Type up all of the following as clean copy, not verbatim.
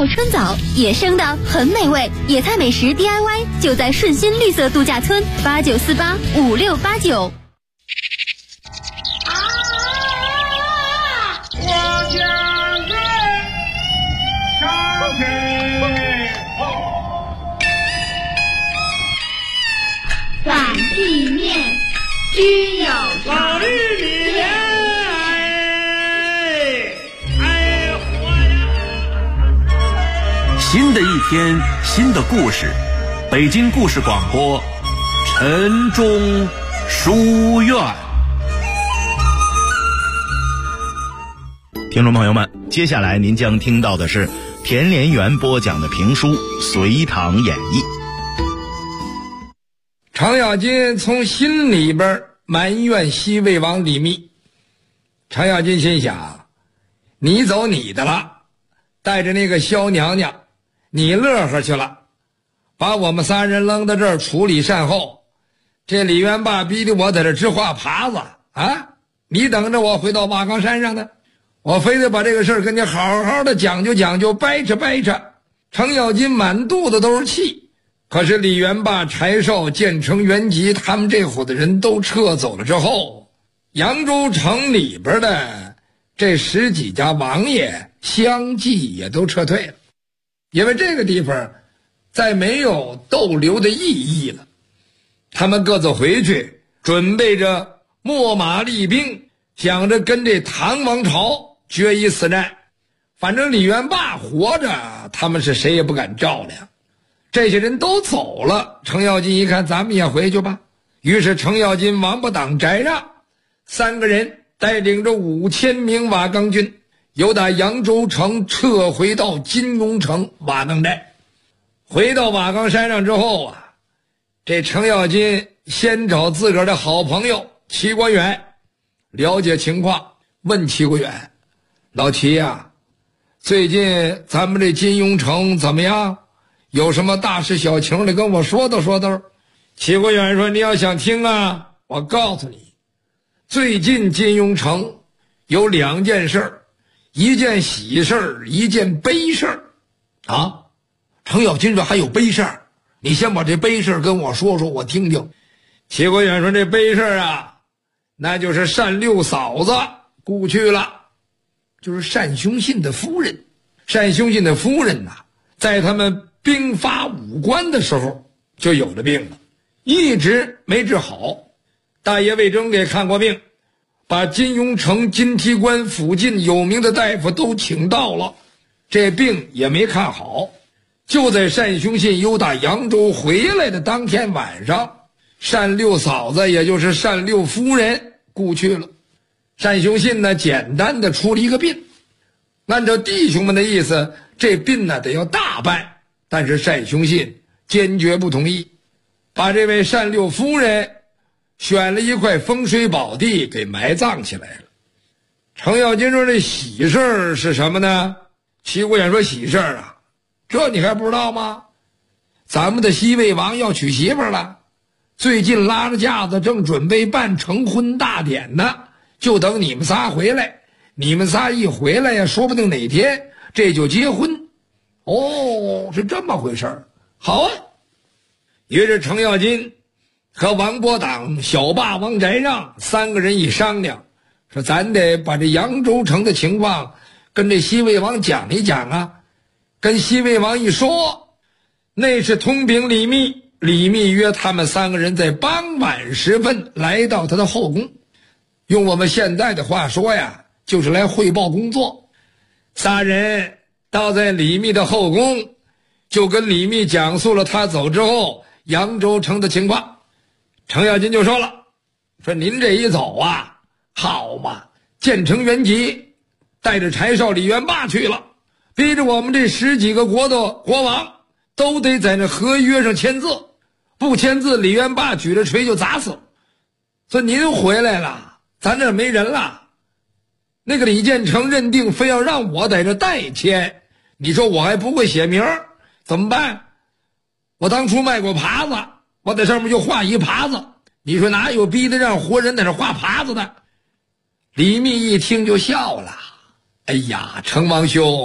奥春枣，野生的很美味，野菜美食 DIY 就在顺心绿色度假村89485689。 我将军上天反地面须有法律里面新的一天，新的故事，北京故事广播，晨钟书院。 听众朋友们，接下来您将听到的是田连元播讲的评书《隋唐演义》。 程咬金从心里边埋怨西魏王李密。程咬金心想，你走你的了，带着那个萧娘娘你乐呵去了，把我们仨人扔到这儿处理善后。这李元霸逼得我在这直画耙子啊！你等着我回到瓦岗山上呢，我非得把这个事儿跟你好好的讲究讲究，掰扯掰扯。程咬金满肚子都是气，可是李元霸、柴绍、建成、元吉他们这伙的人都撤走了之后，扬州城里边的这10几家王爷相继也都撤退了，因为这个地方再没有逗留的意义了。他们各自回去，准备着秣马厉兵，想着跟这唐王朝决一死战。反正李元霸活着，他们是谁也不敢照亮。这些人都走了，程咬金一看，咱们也回去吧。于是程咬金、王八党、翟让3个人带领着5000名瓦岗军，由打扬州城撤回到金庸城瓦岗寨。回到瓦岗山上之后啊，这程咬金先找自个儿的好朋友齐国远了解情况，问齐国远：老齐呀，最近咱们这金庸城怎么样？有什么大事小情的跟我说道说道。齐国远说：你要想听啊，我告诉你，最近金庸城有2件事，一件喜事，一件悲事啊。程咬金说：还有悲事？你先把这悲事跟我说说，我听听。齐国远说：这悲事啊，那就是单六嫂子故去了，就是单雄信的夫人。单雄信的夫人呐，在他们兵发武关的时候就有了病了，一直没治好。大爷魏征给看过病，把金庸城金梯关附近有名的大夫都请到了，这病也没看好。就在单雄信由打扬州回来的当天晚上，单六嫂子也就是单六夫人故去了。单雄信呢，简单的出了一个殡，按照弟兄们的意思，这殡呢得要大办，但是单雄信坚决不同意，把这位单六夫人选了一块风水宝地给埋葬起来了。程咬金说：这喜事是什么呢？齐国远说：喜事啊，这你还不知道吗？咱们的西魏王要娶媳妇了，最近拉着架子正准备办成婚大典呢，就等你们仨回来。你们仨一回来呀，说不定哪天这就结婚。哦，是这么回事儿。好啊。于是程咬金和王伯党、小霸王翟让3个人一商量，说咱得把这扬州城的情况跟这西魏王讲一讲啊。跟西魏王一说，那是通禀李密，李密约他们3个人在傍晚时分来到他的后宫，用我们现在的话说呀，就是来汇报工作。3人到在李密的后宫，就跟李密讲述了他走之后扬州城的情况。程咬金就说了，说您这一走啊，好嘛，建成、元吉带着柴绍、李元霸去了，逼着我们这10几个国的国王都得在那合约上签字，不签字李元霸举着锤就砸死。说您回来了，咱这没人了。那个李建成认定非要让我在这代签，你说我还不会写名儿，怎么办？我当初卖过耙子，我在上面就画一耙子，你说哪有逼得让活人在这画耙子的？李密一听就笑了，哎呀，程王兄，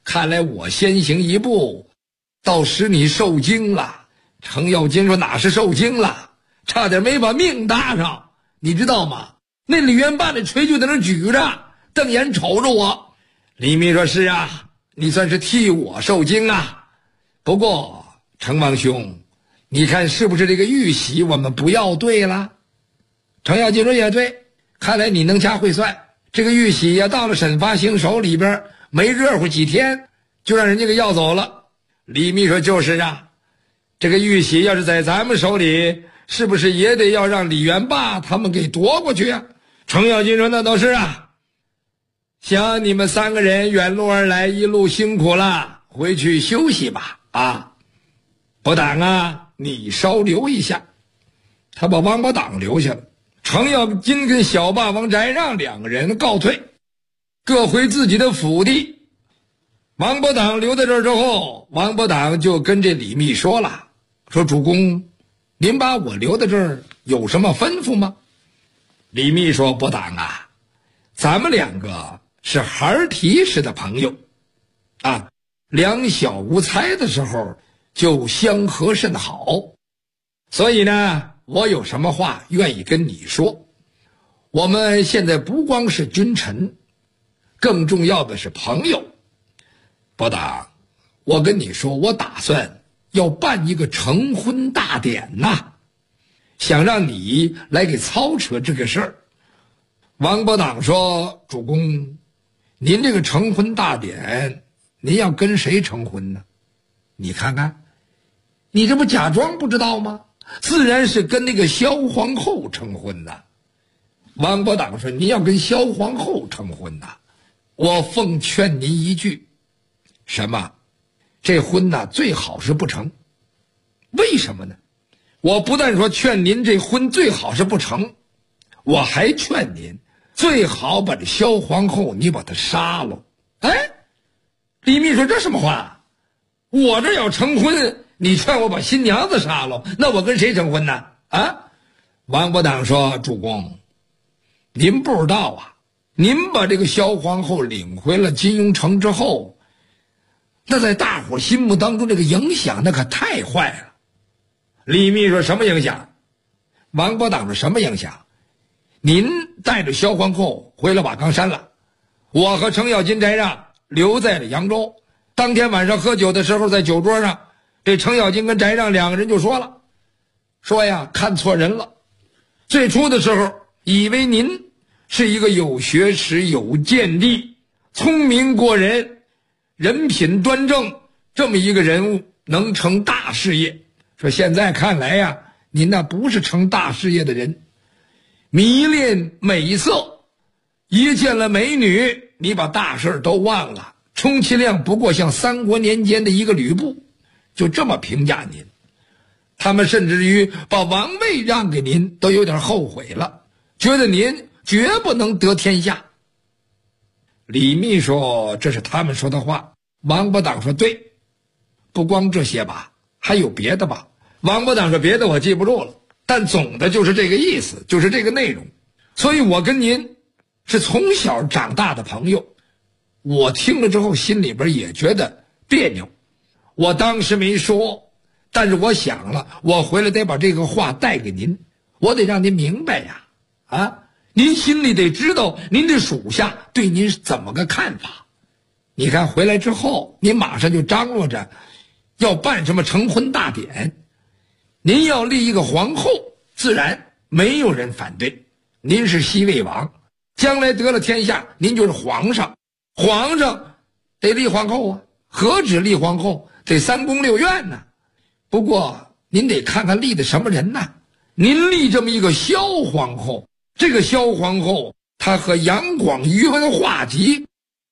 看来我先行一步，倒使你受惊了。程咬金说哪是受惊了，差点没把命搭上，你知道吗？那李元霸的锤就在那举着，瞪眼瞅着我。李密说是啊，你算是替我受惊啊。不过程王兄，你看是不是这个玉玺我们不要对了？程咬金说也对，看来你能掐会算，这个玉玺呀到了沈发兴手里边没热乎几天就让人家给要走了。李密说就是啊，这个玉玺要是在咱们手里，是不是也得要让李元霸他们给夺过去啊？程咬金说那倒是啊。行，你们3个人远路而来，一路辛苦了，回去休息吧。啊，伯党啊，你稍留一下。他把王伯党留下了，程咬金跟小霸王翟让2个人告退，各回自己的府地。王伯党留在这儿之后，王伯党就跟这李密说了，说主公，您把我留在这儿有什么吩咐吗？李密说伯党啊，咱们2个是孩提时的朋友啊，两小无猜的时候就相和甚好，所以呢我有什么话愿意跟你说。我们现在不光是君臣，更重要的是朋友。伯党，我跟你说，我打算要办一个成婚大典呐，想让你来给操持这个事儿。王伯党说主公，您这个成婚大典，您要跟谁成婚呢？你看看，你这不假装不知道吗？自然是跟那个萧皇后成婚的。王伯党说您要跟萧皇后成婚呐，我奉劝您一句，什么？这婚呐最好是不成。为什么呢？我不但说劝您这婚最好是不成，我还劝您最好把这萧皇后你把她杀了。哎，李密说这什么话？我这要成婚，你劝我把新娘子杀了，那我跟谁成婚呢？啊？王伯党说主公，您不知道啊，您把这个萧皇后领回了金庸城之后，那在大伙心目当中这个影响那可太坏了。李密说什么影响？王伯党说什么影响？您带着萧皇后回了瓦岗山了，我和程咬金、翟让留在了扬州。当天晚上喝酒的时候，在酒桌上，这程咬金跟翟让2个人就说了，说呀看错人了，最初的时候以为您是一个有学识、有见地、聪明过人、人品端正这么一个人物，能成大事业。说现在看来呀，您那不是成大事业的人，迷恋美色，一见了美女，你把大事都忘了，充其量不过像3国年间的一个吕布，就这么评价您。他们甚至于把王位让给您都有点后悔了，觉得您绝不能得天下。李密说这是他们说的话。王伯党说对，不光这些吧，还有别的吧。王伯党说别的我记不住了，但总的就是这个意思，就是这个内容。所以我跟您是从小长大的朋友，我听了之后心里边也觉得别扭。我当时没说，但是我想了，我回来得把这个话带给您，我得让您明白呀，啊，您心里得知道您的属下对您是怎么个看法。你看回来之后，您马上就张罗着要办什么成婚大典，您要立一个皇后，自然没有人反对。您是西魏王，将来得了天下，您就是皇上，皇上得立皇后啊，何止立皇后，得3宫6院呢。不过您得看看立的什么人呢？您立这么一个萧皇后，这个萧皇后她和杨广、于文化及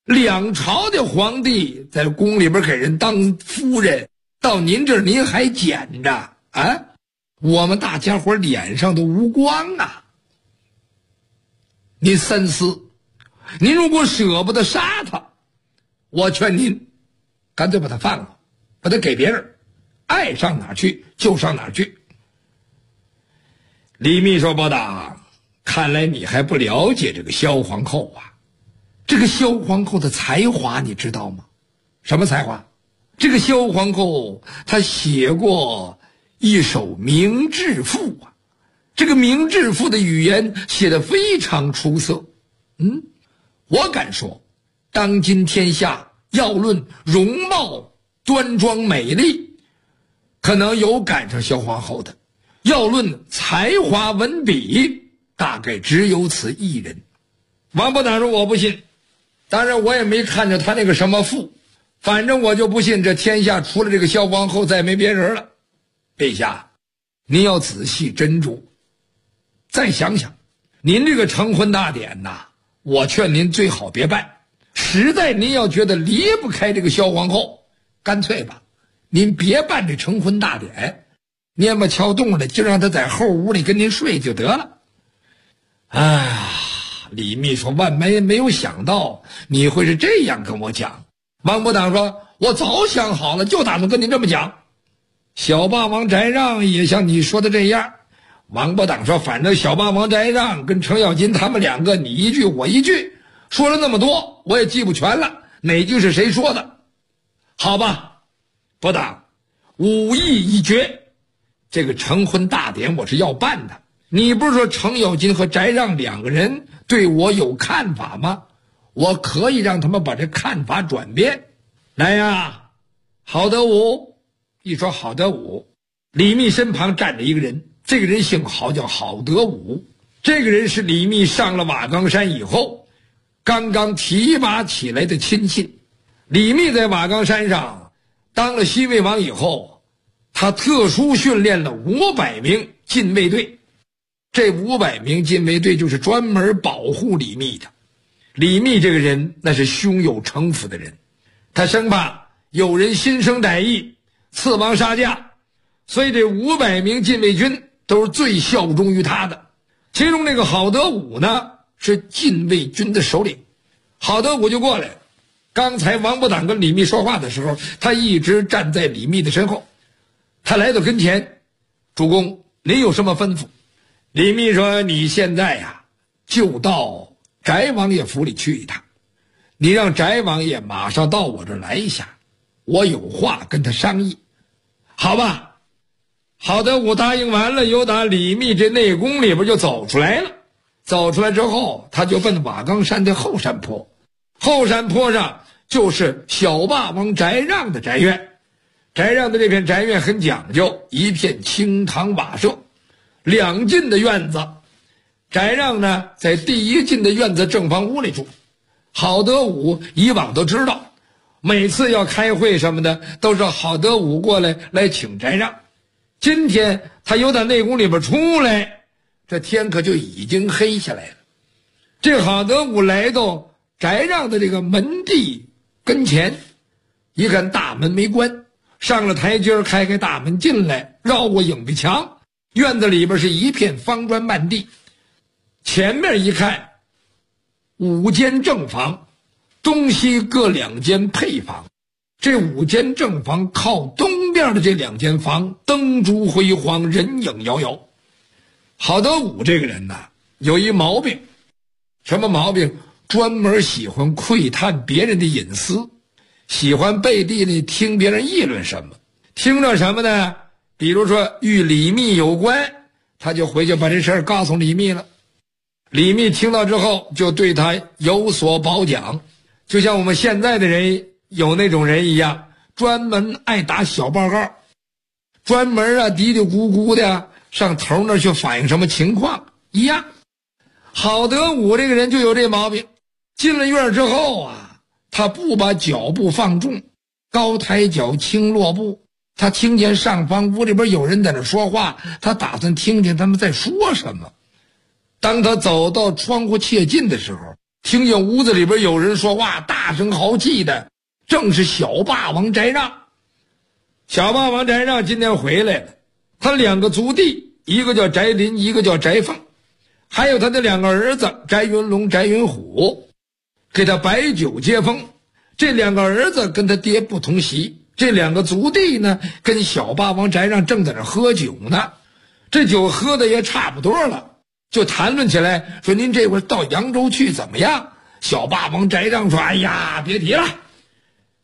2朝的皇帝在宫里边给人当夫人，到您这儿您还捡着啊？我们大家伙脸上都无光啊！您三思，您如果舍不得杀他，我劝您干脆把他放了，把他给别人，爱上哪儿去就上哪儿去。李密说伯党，看来你还不了解这个萧皇后啊。这个萧皇后的才华你知道吗？ 什么才华？这个萧皇后她写过一首明志赋啊，这个明志赋的语言写得非常出色。我敢说，当今天下要论容貌端庄美丽，可能有赶上萧皇后的；要论才华文笔，大概只有此一人。王伯党说我不信，当然我也没看着他那个什么赋，反正我就不信这天下除了这个萧皇后再没别人了。陛下，您要仔细斟酌，再想想，您这个成婚大典呐，我劝您最好别办。实在您要觉得离不开这个萧皇后，干脆吧，您别办这成婚大典，蔫巴敲动了，就让他在后屋里跟您睡就得了。李密说，万没有想到你会是这样跟我讲。王伯党说，我早想好了，就打算跟你这么讲。小霸王翟让也像你说的这样。王伯党说，反正小霸王翟让跟程咬金他们两个，你一句我一句，说了那么多我也记不全了，哪句是谁说的。好吧，伯党，武艺一绝，这个成婚大典我是要办的。你不是说程咬金和翟让两个人对我有看法吗？我可以让他们把这看法转变。来呀，郝德武。一说郝德武，李密身旁站着一个人，这个人姓郝，叫郝德武。这个人是李密上了瓦岗山以后刚刚提拔起来的亲信。李密在瓦岗山上当了西魏王以后，他特殊训练了500名禁卫队，这500名禁卫队就是专门保护李密的。李密这个人那是胸有城府的人，他生怕有人心生歹意刺王杀驾，所以这500名禁卫军都是最效忠于他的。其中这个郝德武呢是禁卫军的首领。郝德武就过来了，刚才王伯党跟李密说话的时候，他一直站在李密的身后。他来到跟前，主公您有什么吩咐？李密说，你现在呀就到翟王爷府里去一趟，你让翟王爷马上到我这儿来一下，我有话跟他商议。好吧，郝德武答应完了，由打李密这内宫里边就走出来了。走出来之后，他就奔瓦岗山的后山坡，后山坡上就是小霸王翟让的宅院。翟让的这片宅院很讲究，一片青堂瓦舍，2进的院子。翟让呢在第1进的院子正房屋里住。郝德武以往都知道，每次要开会什么的都是郝德武过来请翟让。今天他由他内宫里边出来，这天可就已经黑下来了。这郝德武来到翟让的这个门第跟前，一看大门没关，上了台阶，开大门进来，绕过影壁墙，院子里边是一片方砖漫地。前面一看，5间正房，东西各2间配房。这5间正房靠东边的这2间房灯烛辉煌，人影摇摇。郝德武这个人呢有一毛病，什么毛病？专门喜欢窥探别人的隐私，喜欢背地里听别人议论什么。听着什么呢？比如说与李密有关，他就回去把这事儿告诉李密了。李密听到之后就对他有所褒奖，就像我们现在的人有那种人一样，专门爱打小报告，专门嘀嘀咕咕的上头那去反映什么情况一样。郝德武这个人就有这毛病，进了院之后他不把脚步放重，高抬脚轻落步。他听见上方屋里边有人在那说话，他打算听听他们在说什么。当他走到窗户切近的时候，听见屋子里边有人说话，大声豪气的正是小霸王翟让。小霸王翟让今天回来了，他2个族弟，一个叫翟林，一个叫翟凤，还有他的2个儿子翟云龙、翟云虎，给他摆酒接风。这2个儿子跟他爹不同席，这2个族弟呢跟小霸王翟让正在那喝酒呢。这酒喝的也差不多了，就谈论起来，说您这会儿到扬州去怎么样？小霸王翟让说，哎呀别提了，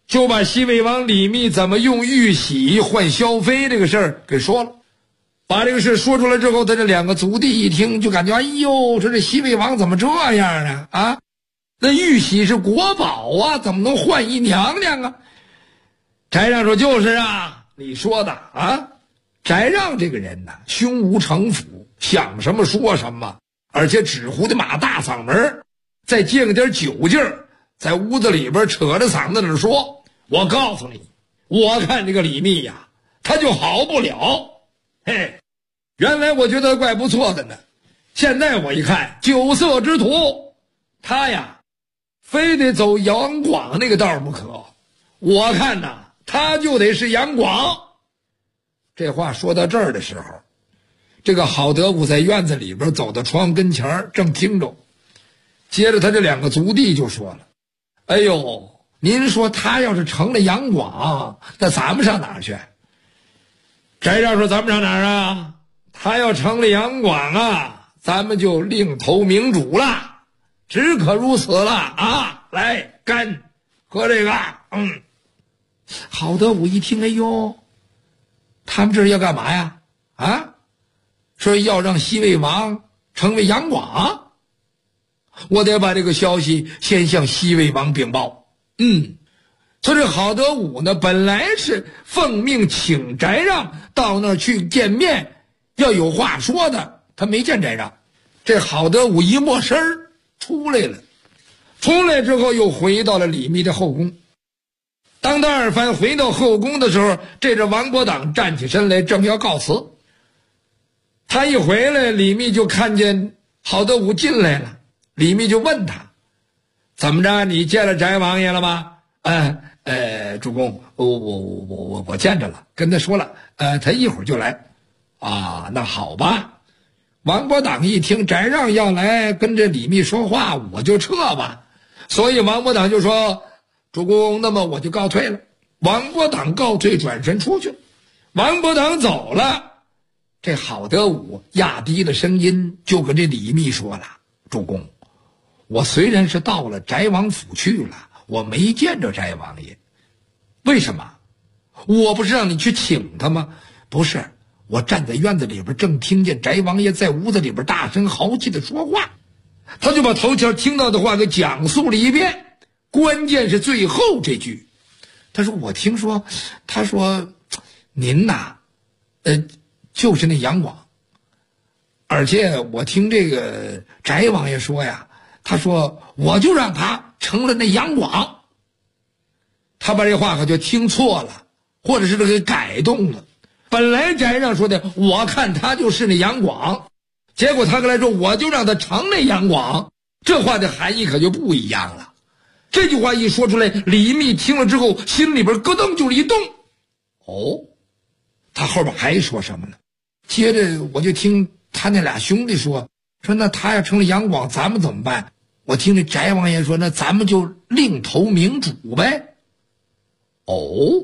就把西魏王李密怎么用玉玺换萧妃这个事儿给说了。把这个事说出来之后，他这两个族弟一听就感觉，哎呦，说这西魏王怎么这样呢？啊，那玉玺是国宝啊，怎么能换一娘娘啊？翟让说，就是啊，你说的啊。翟让这个人呢，胸无城府，想什么说什么，而且纸糊的马大嗓门，再借个点酒劲儿，在屋子里边扯着嗓子那说，我告诉你，我看这个李密呀，他就好不了。嘿，原来我觉得怪不错的呢，现在我一看，酒色之徒，他呀非得走杨广那个道不可，我看呐，他就得是杨广。这话说到这儿的时候，这个郝德武在院子里边走到窗跟前正听着，接着他这两个族弟就说了，哎呦，您说他要是成了杨广，那咱们上哪儿去？翟让说，咱们上哪儿啊？他要成了杨广啊，咱们就另投明主了，只可如此了啊！来，干，喝这个。郝德武一听，哎呦，他们这是要干嘛呀？啊，说要让西魏王成为杨广，我得把这个消息先向西魏王禀报。他这郝德武呢，本来是奉命请翟让到那儿去见面，要有话说的，他没见翟让。这郝德武一没声儿出来了，出来之后又回到了李密的后宫。当他二番回到后宫的时候，这王伯党站起身来，正要告辞。他一回来，李密就看见郝德武进来了。李密就问他，怎么着，你见了翟王爷了吗？主公，我见着了，跟他说了，他一会儿就来。啊，那好吧。王伯党一听翟让要来跟这李密说话，我就撤吧。所以王伯党就说，主公，那么我就告退了。王伯党告退，转身出去了。王伯党走了，这郝德武压低了声音，就跟这李密说了，主公，我虽然是到了翟王府去了，我没见着翟王爷。为什么？我不是让你去请他吗？不是，我站在院子里边，正听见翟王爷在屋子里边大声豪气的说话。他就把头前听到的话给讲述了一遍，关键是最后这句，他说，我听说，他说您呐，就是那杨广，而且我听这个翟王爷说呀，他说我就让他成了那杨广。他把这话可就听错了，或者是给改动了。本来翟让说的，我看他就是那杨广，结果他跟来说，我就让他成那杨广，这话的含义可就不一样了。这句话一说出来，李密听了之后，心里边咯噔就一动。哦，他后边还说什么呢？接着我就听他那俩兄弟说那他要成了杨广，咱们怎么办？我听这翟王爷说，那咱们就另投明主呗。哦，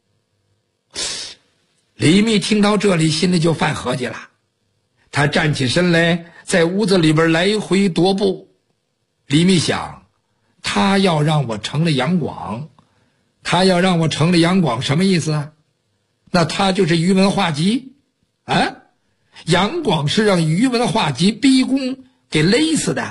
李密听到这里，心里就犯合计了。他站起身来，在屋子里边来回踱步。李密想，他要让我成了杨广，他要让我成了杨广什么意思啊？那他就是宇文化及啊？杨广是让宇文化及逼宫给勒死的。